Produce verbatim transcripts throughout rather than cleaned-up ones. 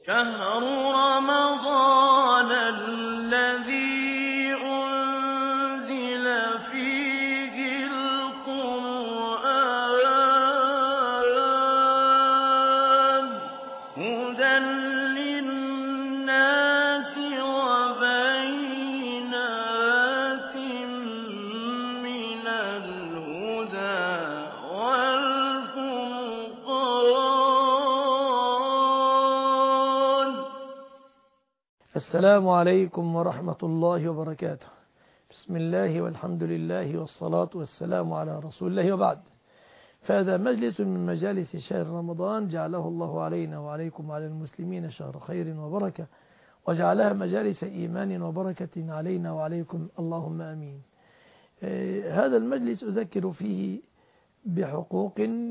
شهر رمضان الذي أنزل فيه القرآن هدى للناس وبينات من الهدى والفرقان. السلام عليكم ورحمة الله وبركاته. بسم الله والحمد لله والصلاة والسلام على رسول الله، وبعد. فهذا مجلس من مجالس شهر رمضان جعله الله علينا وعليكم وعلى المسلمين شهر خير وبركة، وجعلها مجالس إيمان وبركة علينا وعليكم، اللهم آمين. هذا المجلس أذكر فيه بحقوق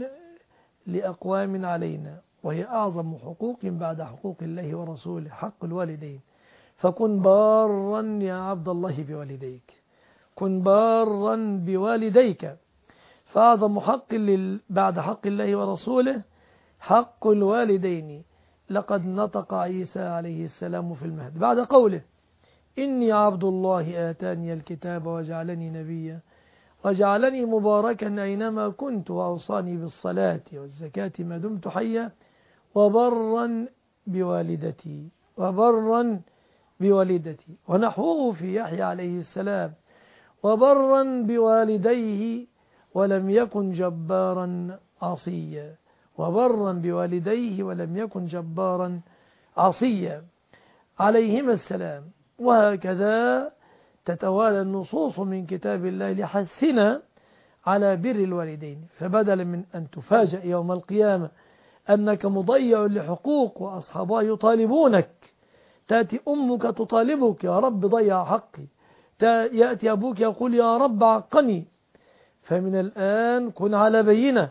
لأقوام علينا، وهي أعظم حقوق بعد حقوق الله ورسوله، حق الوالدين. فكن بارا يا عبد الله بوالديك، كن بارا بوالديك، فأعظم حق بعد حق الله ورسوله حق الوالدين. لقد نطق عيسى عليه السلام في المهد بعد قوله: إني عبد الله آتاني الكتاب وجعلني نبيا وجعلني مباركا أينما كنت وأوصاني بالصلاة والزكاة ما دمت حيا وبرا بوالدتي وبرا بوالدتي. ونحوه في يحيى عليه السلام: وبرا بوالديه ولم يكن جبارا عصيا، وبرا بوالديه ولم يكن جبارا عصيا عليهما السلام. وهكذا تتوالى النصوص من كتاب الله لحثنا على بر الوالدين. فبدلا من أن تفاجأ يوم القيامة أنك مضيع لحقوق وأصحابها يطالبونك، تأتي أمك تطالبك: يا رب ضيع حقي، يأتي أبوك يقول: يا رب عقني. فمن الآن كن على بينة،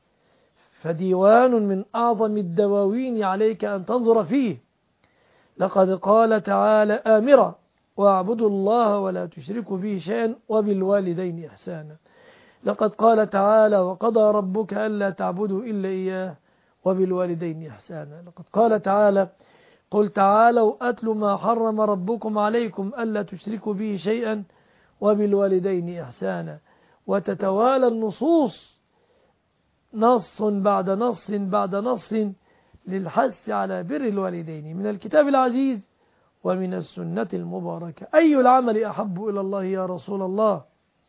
فديوان من أعظم الدواوين عليك أن تنظر فيه. لقد قال تعالى آمرا: واعبدوا الله ولا تشركوا به شيئا وبالوالدين إحسانا. لقد قال تعالى: وقضى ربك ألا تعبدوا إلا إياه وبالوالدين إحسانا. لقد قال تعالى: قل تعالوا أتل ما حرم ربكم عليكم ألا تشركوا به شيئا وبالوالدين إحسانا. وتتوالى النصوص نص بعد نص بعد نص للحث على بر الوالدين من الكتاب العزيز ومن السنة المباركة. أي العمل أحب إلى الله يا رسول الله؟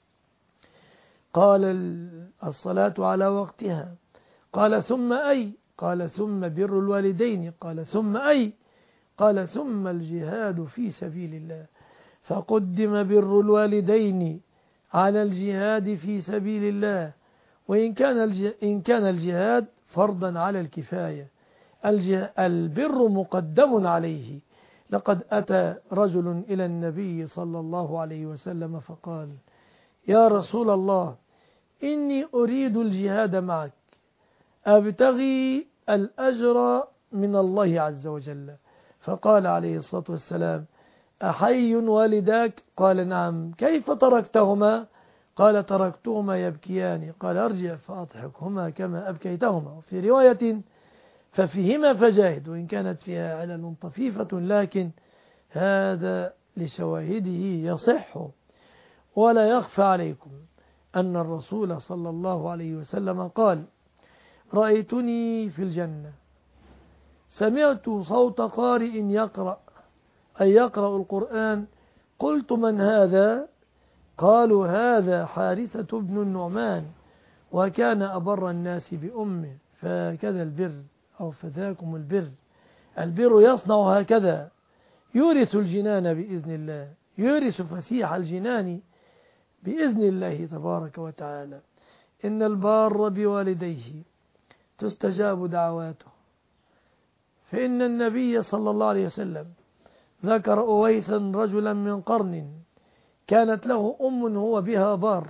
قال: الصلاة على وقتها. قال: ثم أي؟ قال: ثم بر الوالدين. قال: ثم أي؟ قال: ثم الجهاد في سبيل الله. فقدم بر الوالدين على الجهاد في سبيل الله، وإن كان إن كان الجهاد فرضا على الكفاية، البر مقدم عليه. لقد أتى رجل إلى النبي صلى الله عليه وسلم فقال: يا رسول الله، إني أريد الجهاد معك، أبتغي الأجر من الله عز وجل. فقال عليه الصلاة والسلام: أحي والداك؟ قال: نعم. كيف تركتهما؟ قال: تركتهما يبكيان. قال: ارجع فأضحكهما كما أبكيتهما. وفي رواية: ففيهما فجاهد، وإن كانت فيها علل طفيفة لكن هذا لشواهده يصح. ولا يخفى عليكم أن الرسول صلى الله عليه وسلم قال: رأيتني في الجنة سمعت صوت قارئ يقرأ، أي يقرأ القرآن، قلت: من هذا؟ قالوا: هذا حارثة بن النعمان، وكان أبر الناس بأمه. فهكذا البر، أو فذاكم البر. البر يصنع هكذا، يورث الجنان بإذن الله، يورث فسيح الجنان بإذن الله تبارك وتعالى. إن البار بوالديه تستجاب دعواته. فإن النبي صلى الله عليه وسلم ذكر أويسا رجلا من قرن كانت له أم هو بها بار،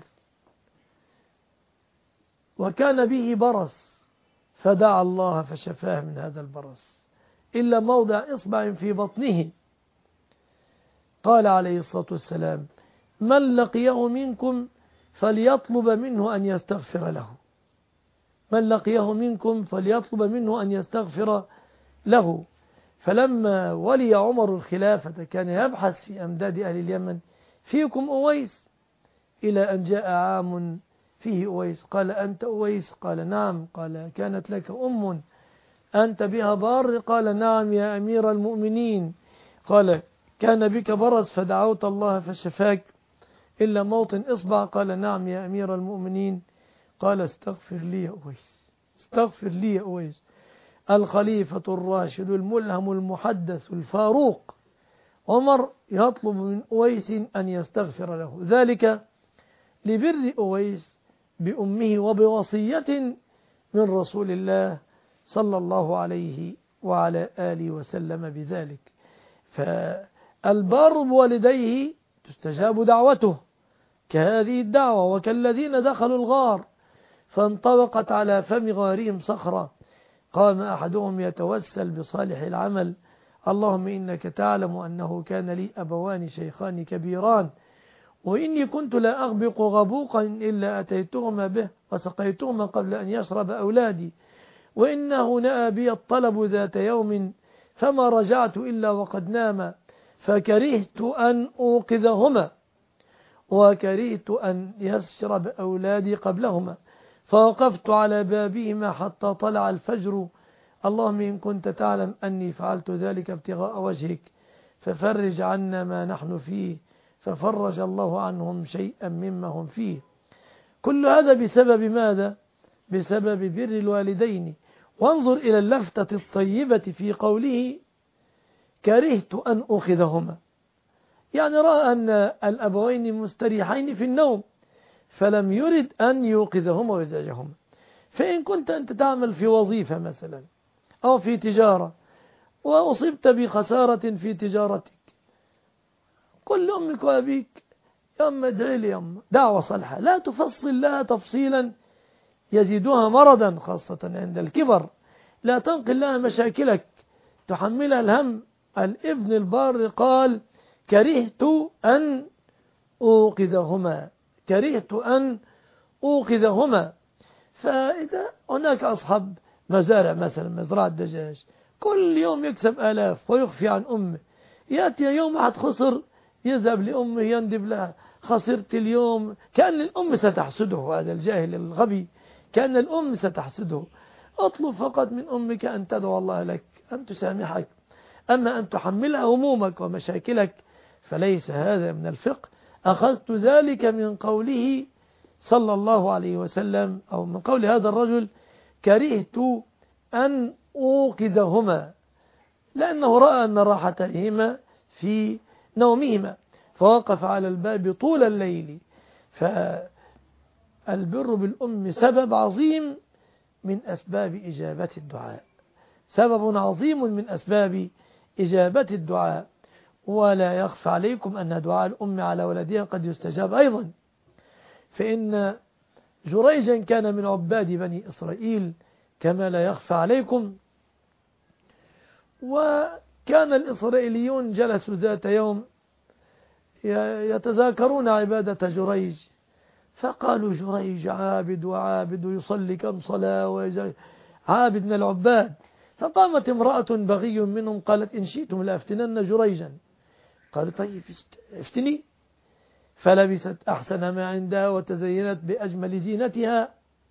وكان به برص، فدعا الله فشفاه من هذا البرص إلا موضع إصبع في بطنه. قال عليه الصلاة والسلام: من لقيه منكم فليطلب منه أن يستغفر له، من لقيه منكم فليطلب منه أن يستغفر له. فلما ولي عمر الخلافة كان يبحث في أمداد أهل اليمن فيكم أويس، إلى أن جاء عام فيه أويس. قال أنت أويس؟ قال نعم. قال كانت لك أم أنت بها بار؟ قال نعم يا أمير المؤمنين. قال كان بك برص فدعوت الله فشفاك إلا موطن إصبع؟ قال نعم يا أمير المؤمنين. قال استغفر لي يا أويس، استغفر لي يا أويس. الخليفة الراشد الملهم المحدث الفاروق عمر يطلب من أويس أن يستغفر له، ذلك لبر أويس بأمه وبوصية من رسول الله صلى الله عليه وعلى آله وسلم بذلك. فالبار بوالديه تستجاب دعوته كهذه الدعوة، وكالذين دخلوا الغار فانطبقت على فم غارهم صخرة، قام أحدهم يتوسل بصالح العمل: اللهم إنك تعلم أنه كان لي أبوان شيخان كبيران، وإني كنت لا أغبق غبوقا إلا أتيتهما به وسقيتهما قبل أن يشرب أولادي، وإنه نأى بي الطلب ذات يوم فما رجعت إلا وقد نام، فكرهت أن أوقظهما وكرهت أن يشرب أولادي قبلهما، فوقفت على بابهما حتى طلع الفجر، اللهم إن كنت تعلم أني فعلت ذلك ابتغاء وجهك ففرج عنا ما نحن فيه، ففرج الله عنهم شيئا مما هم فيه. كل هذا بسبب ماذا؟ بسبب بر الوالدين. وانظر إلى اللفتة الطيبة في قوله كرهت أن أخذهما، يعني رأى أن الأبوين مستريحين في النوم فلم يرد أن يوقظهما ويزعجهما. فإن كنت أنت تعمل في وظيفة مثلا أو في تجارة وأصبت بخسارة في تجارتك، قل لأمك وأبيك يا أم ادعي لي، يا أم دعوة صالحة، لا تفصل لها تفصيلا يزيدها مرضا خاصة عند الكبر، لا تنقل لها مشاكلك تحملها الهم. الابن البار قال كرهت أن أوقظهما، كرهت أن أوقظهما. فإذا هناك أصحاب مزارع مثلا مزرعة دجاج كل يوم يكسب آلاف ويخفي عن أمه، يأتي يوم أحد خسر يذهب لأمه يندب لها خسرت اليوم، كأن الأم ستحسده، هذا الجاهل الغبي كأن الأم ستحسده. اطلب فقط من أمك أن تدعو الله لك أن تسامحك، أما أن تحملها همومك ومشاكلك فليس هذا من الفقه. أخذت ذلك من قوله صلى الله عليه وسلم أو من قول هذا الرجل كرهت أن أوقظهما، لأنه رأى أن راحتهما في نومهما فوقف على الباب طول الليل. فالبر بالأم سبب عظيم من أسباب إجابة الدعاء، سبب عظيم من أسباب إجابة الدعاء. ولا يخفى عليكم أن دعاء الأم على ولدها قد يستجاب أيضا، فإن جريجا كان من عباد بني إسرائيل كما لا يخفى عليكم، وكان الإسرائيليون جلسوا ذات يوم يتذاكرون عبادة جريج، فقالوا جريج عابد وعابد ويصلي كم صلاة عابد من العباد. فقامت امرأة بغي منهم قالت إن شئتم لأفتنن جريجا. قالوا طيب افتني، فلبست أحسن ما عندها وتزينت بأجمل زينتها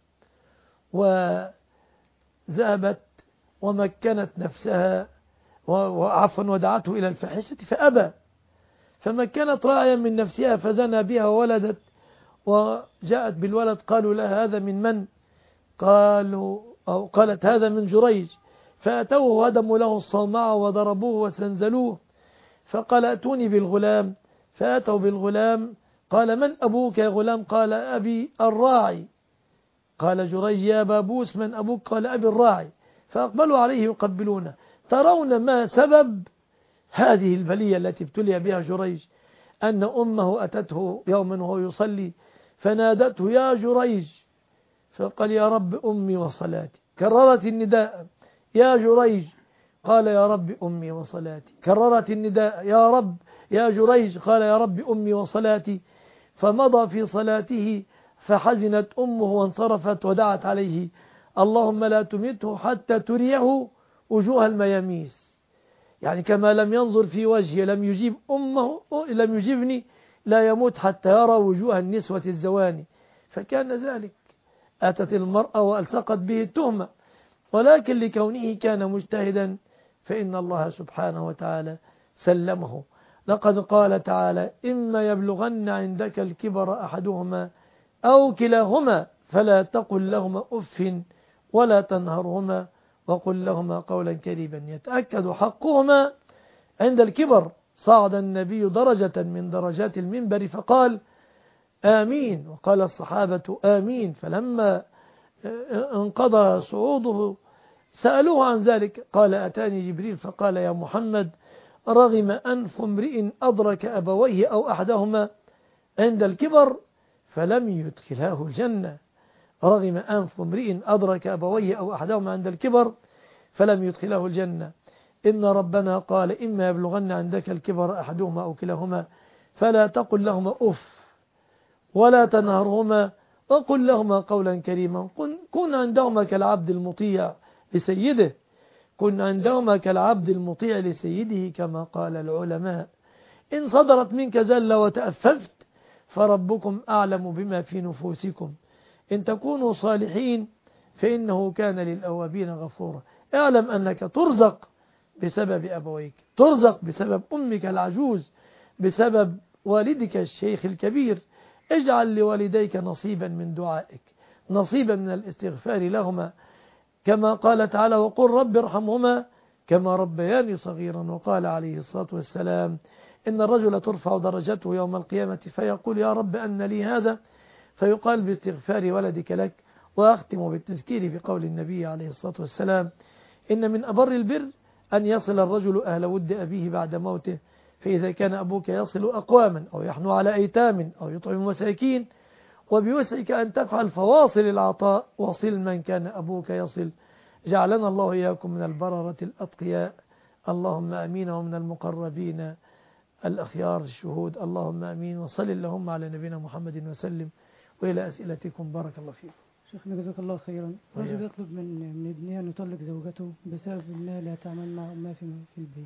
وذهبت ومكنت نفسها وعفوا ودعته إلى الفاحشة فأبى، فمكنت راعيا من نفسها فزنى بها وولدت وجاءت بالولد. قالوا لها هذا من من؟ قالوا أو قالت هذا من جريج. فأتوه وهدموا له الصومعة وضربوه وسنزلوه، فقال أتوني بالغلام، فأتوا بالغلام. قال من أبوك يا غلام؟ قال أبي الراعي. قال جريج يا بابوس من أبوك؟ قال أبي الراعي. فأقبلوا عليه يقبلونه. ترون ما سبب هذه البلية التي ابتلي بها جريج؟ أن أمه أتته يوما وهو يصلي فنادته يا جريج، فقال يا رب أمي وصلاتي. كررت النداء يا جريج، قال يا رب أمي وصلاتي. كررت النداء يا رب يا جريج، قال يا رب أمي وصلاتي. فمضى في صلاته فحزنت أمه وانصرفت ودعت عليه اللهم لا تمته حتى تريه وجوه المياميس. يعني كما لم ينظر في وجهي لم يجيب أمه لم يجيبني لا يموت حتى يرى وجوه النسوة الزواني، فكان ذلك. أتت المرأة وألصقت به التهمة، ولكن لكونه كان مجتهدا فإن الله سبحانه وتعالى سلمه. لقد قال تعالى: إما يبلغن عندك الكبر أحدهما أو كلاهما فلا تقل لهما أف ولا تنهرهما وقل لهما قولا كريما. يتأكد حقهما عند الكبر. صعد النبي درجة من درجات المنبر فقال: آمين، وقال الصحابة: آمين. فلما انقضى صعوده سألوه عن ذلك، قال: أتاني جبريل فقال: يا محمد، رغم أنف امرئ أدرك أبويه أو أحدهما عند الكبر فلم يدخلاه الجنة. رغم أنف امرئ أدرك أبويه أو أحدهما عند الكبر فلم يدخله الجنة. إن ربنا قال: إما يبلغن عندك الكبر أحدهما أو كلاهما فلا تقل لهما أف ولا تنهرهما وقل لهما قولا كريما. كن عندهما كالعبد المطيع لسيده، كن عندهما كالعبد المطيع لسيده كما قال العلماء. إن صدرت منك زلة وتأففت فربكم أعلم بما في نفوسكم. إن تكونوا صالحين فإنه كان للأوابين غفورا. اعلم أنك ترزق بسبب أبويك، ترزق بسبب أمك العجوز، بسبب والدك الشيخ الكبير. اجعل لوالديك نصيبا من دعائك، نصيبا من الاستغفار لهما، كما قال تعالى: وقل رب ارحمهما كما ربياني صغيرا. وقال عليه الصلاة والسلام: إن الرجل ترفع درجته يوم القيامة فيقول: يا رب أن لي هذا؟ فيقال: باستغفار ولدك لك. وأختم بالتذكير بقول النبي عليه الصلاة والسلام: إن من أبر البر أن يصل الرجل أهل ود أبيه بعد موته، فإذا كان أبوك يصل أقواما أو يحنو على أيتام أو يطعم مساكين وبوسعك أن تفعل فواصل العطاء، وصل من كان أبوك يصل. جعلنا الله إياكم من البررة الأتقياء، اللهم أمين، ومن المقربين الأخيار الشهود، اللهم أمين. وصل اللهم على نبينا محمد وسلم. وإلى أسئلتكم، بارك الله فيكم. شيخنا جزاك الله خيرا. رجل يطلب من من ابنها أن يطلق زوجته بسبب أنها لا تعمل مع أمها في في البيت.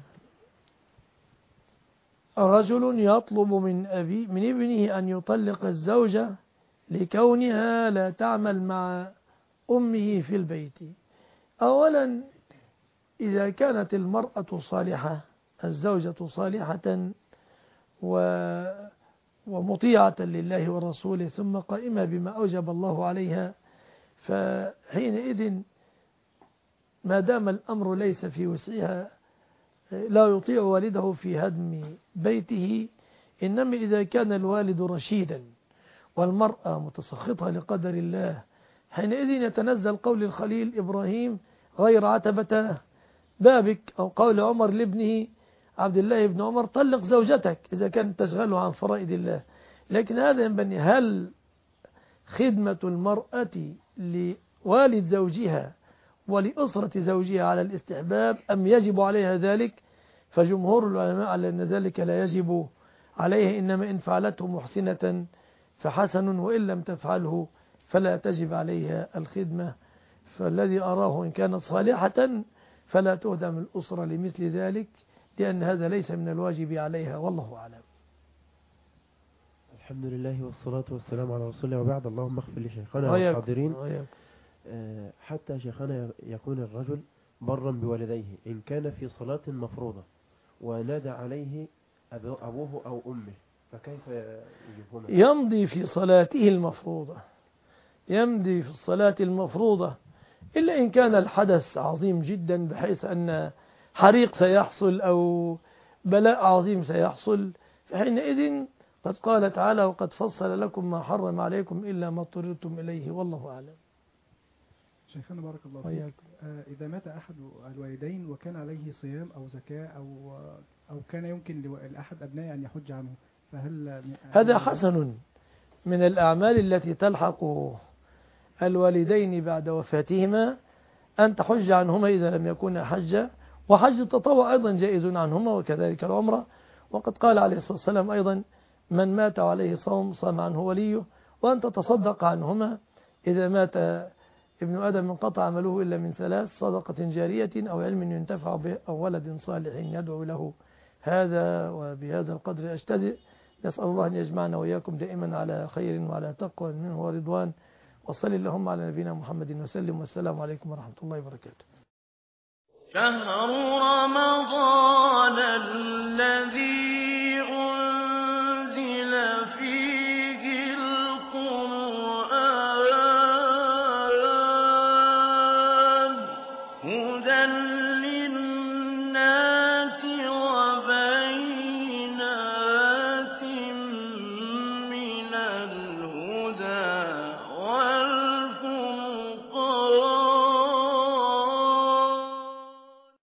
رجل يطلب من أبي من ابنه أن يطلق الزوجة لكونها لا تعمل مع أمه في البيت. أولا، إذا كانت المرأة صالحة، الزوجة صالحة ومطيعة لله ورسوله ثم قائمة بما أوجب الله عليها، فحينئذ ما دام الأمر ليس في وسعها لا يطيع والده في هدم بيته. إنما إذا كان الوالد رشيدا والمرأة متسخطة لقدر الله، حينئذ يتنزل قول الخليل إبراهيم: غير عتبة بابك، أو قول عمر لابنه عبد الله بن عمر: طلق زوجتك إذا كانت تشغله عن فرائض الله. لكن هذا ينبني: هل خدمة المرأة لوالد زوجها ولأسرة زوجها على الاستحباب أم يجب عليها ذلك؟ فجمهور العلماء على أن ذلك لا يجب عليه، إنما إن فعلته محسنة فحسن، وإن لم تفعله فلا تجب عليها الخدمة. فالذي أراه إن كانت صالحة فلا تهدم الأسرة لمثل ذلك، لأن هذا ليس من الواجب عليها، والله أعلم. الحمد لله والصلاة والسلام على رسول الله، وبعد. اللهم اغفر لشيخنا والحاضرين. حتى شيخنا يكون الرجل برا بوالديه إن كان في صلاة مفروضة ونادى عليه أبوه أو أمه، فكيف يجيبونه؟ يمضي في صلاته المفروضة، يمضي في الصلاة المفروضة، إلا إن كان الحدث عظيم جدا بحيث أن حريق سيحصل أو بلاء عظيم سيحصل، فحينئذ قد قال تعالى: وقد فصل لكم ما حرم عليكم إلا ما اضطررتم إليه، والله أعلم. شيخنا بارك الله فيك، آه إذا مات أحد الوالدين وكان عليه صيام أو زكاة أو أو كان يمكن لأحد أبنائه أن يحج عنه، فهل هذا حسن من الأعمال التي تلحق الوالدين بعد وفاتهما أن تحج عنهما إذا لم يكونا حجا، وحج التطوع أيضا جائز عنهما، وكذلك العمرة. وقد قال عليه الصلاة والسلام أيضا: من مات عليه صوم صام عنه وليه، وأن تتصدق عنهما إذا مات ابن آدم انقطع عمله إلا من ثلاث: صدقة جارية أو علم ينتفع به أو ولد صالح يدعو له. هذا وبهذا القدر أجتزئ. نسأل الله أن يجمعنا وإياكم دائما على خير وعلى تقوى منه ورضوان. وصل اللهم على نبينا محمد وسلم، والسلام عليكم ورحمة الله وبركاته. شهر رمضان الذي